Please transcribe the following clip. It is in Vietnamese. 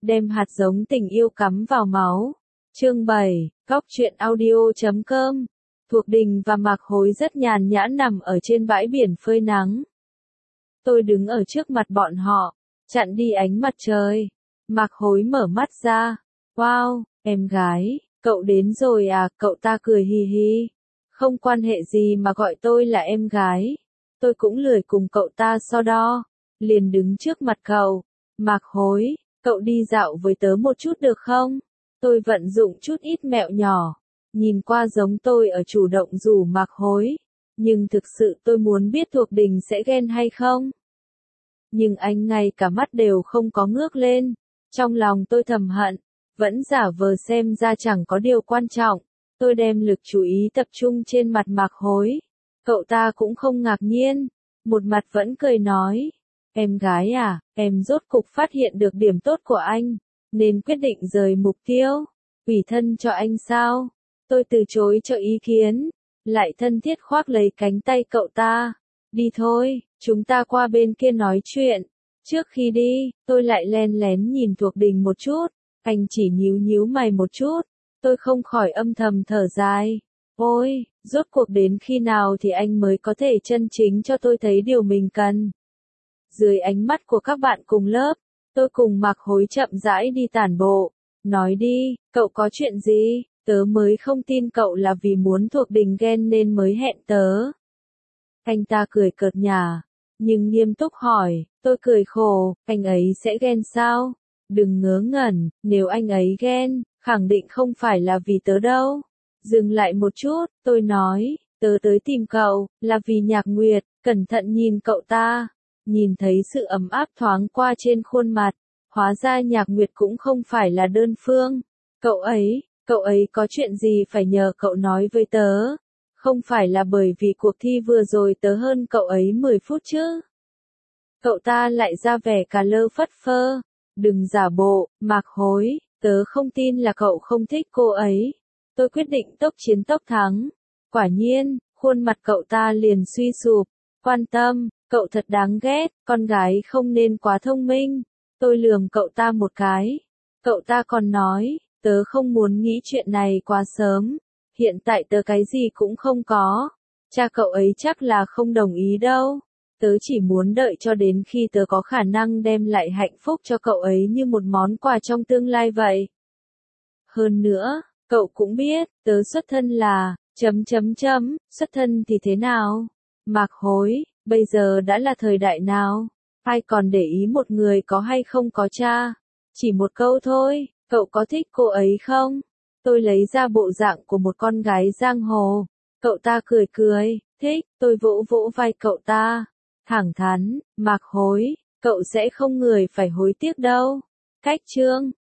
đem hạt giống tình yêu cắm vào máu. Chương 7, Góc truyện audio.com. Thuộc Đình và Mạc Hối rất nhàn nhã nằm ở trên bãi biển phơi nắng. Tôi đứng ở trước mặt bọn họ, chặn đi ánh mặt trời. Mạc Hối mở mắt ra. Wow, em gái, cậu đến rồi à? Cậu ta cười hì hì. Không quan hệ gì mà gọi tôi là em gái. Tôi cũng lười cùng cậu ta so đo. Liền đứng trước mặt cậu. Mạc Hối, cậu đi dạo với tớ một chút được không? Tôi vận dụng chút ít mẹo nhỏ. Nhìn qua giống tôi ở chủ động rủ Mạc Hối. Nhưng thực sự tôi muốn biết Thuộc Đình sẽ ghen hay không? Nhưng anh ngay cả mắt đều không có ngước lên. Trong lòng tôi thầm hận. Vẫn giả vờ xem ra chẳng có điều quan trọng. Tôi đem lực chú ý tập trung trên mặt Mạc Hối. Cậu ta cũng không ngạc nhiên. Một mặt vẫn cười nói. Em gái à, em rốt cục phát hiện được điểm tốt của anh. Nên quyết định rời mục tiêu. Ủy thân cho anh sao? Tôi từ chối cho ý kiến. Lại thân thiết khoác lấy cánh tay cậu ta. Đi thôi, chúng ta qua bên kia nói chuyện. Trước khi đi, tôi lại len lén nhìn Thuộc Đình một chút. Anh chỉ nhíu nhíu mày một chút. Tôi không khỏi âm thầm thở dài. Ôi, rốt cuộc đến khi nào thì anh mới có thể chân chính cho tôi thấy điều mình cần. Dưới ánh mắt của các bạn cùng lớp, tôi cùng Mạc Hối chậm rãi đi tản bộ. Nói đi, cậu có chuyện gì? Tớ mới không tin cậu là vì muốn Thuộc Đình ghen nên mới hẹn tớ. Anh ta cười cợt nhả, nhưng nghiêm túc hỏi. Tôi cười khổ, anh ấy sẽ ghen sao? Đừng ngớ ngẩn, nếu anh ấy ghen, khẳng định không phải là vì tớ đâu. Dừng lại một chút, tôi nói, tớ tới tìm cậu, là vì Nhạc Nguyệt. Cẩn thận nhìn cậu ta, nhìn thấy sự ấm áp thoáng qua trên khuôn mặt. Hóa ra Nhạc Nguyệt cũng không phải là đơn phương. Cậu ấy có chuyện gì phải nhờ cậu nói với tớ? Không phải là bởi vì cuộc thi vừa rồi tớ hơn cậu ấy 10 phút chứ? Cậu ta lại ra vẻ cà lơ phất phơ. Đừng giả bộ, Mạc Hối, tớ không tin là cậu không thích cô ấy. Tôi quyết định tốc chiến tốc thắng. Quả nhiên, khuôn mặt cậu ta liền suy sụp. Quan tâm, cậu thật đáng ghét, con gái không nên quá thông minh. Tôi lườm cậu ta một cái. Cậu ta còn nói, tớ không muốn nghĩ chuyện này quá sớm. Hiện tại tớ cái gì cũng không có. Cha cậu ấy chắc là không đồng ý đâu. Tớ chỉ muốn đợi cho đến khi tớ có khả năng đem lại hạnh phúc cho cậu ấy như một món quà trong tương lai vậy. Hơn nữa, cậu cũng biết, tớ xuất thân là, xuất thân thì thế nào? Mạc Hối, bây giờ đã là thời đại nào? Ai còn để ý một người có hay không có cha? Chỉ một câu thôi, cậu có thích cô ấy không? Tôi lấy ra bộ dạng của một con gái giang hồ. Cậu ta cười cười, thích, tôi vỗ vỗ vai cậu ta. Thẳng thắn, Mạc Hối, cậu sẽ không người phải hối tiếc đâu. Cách chương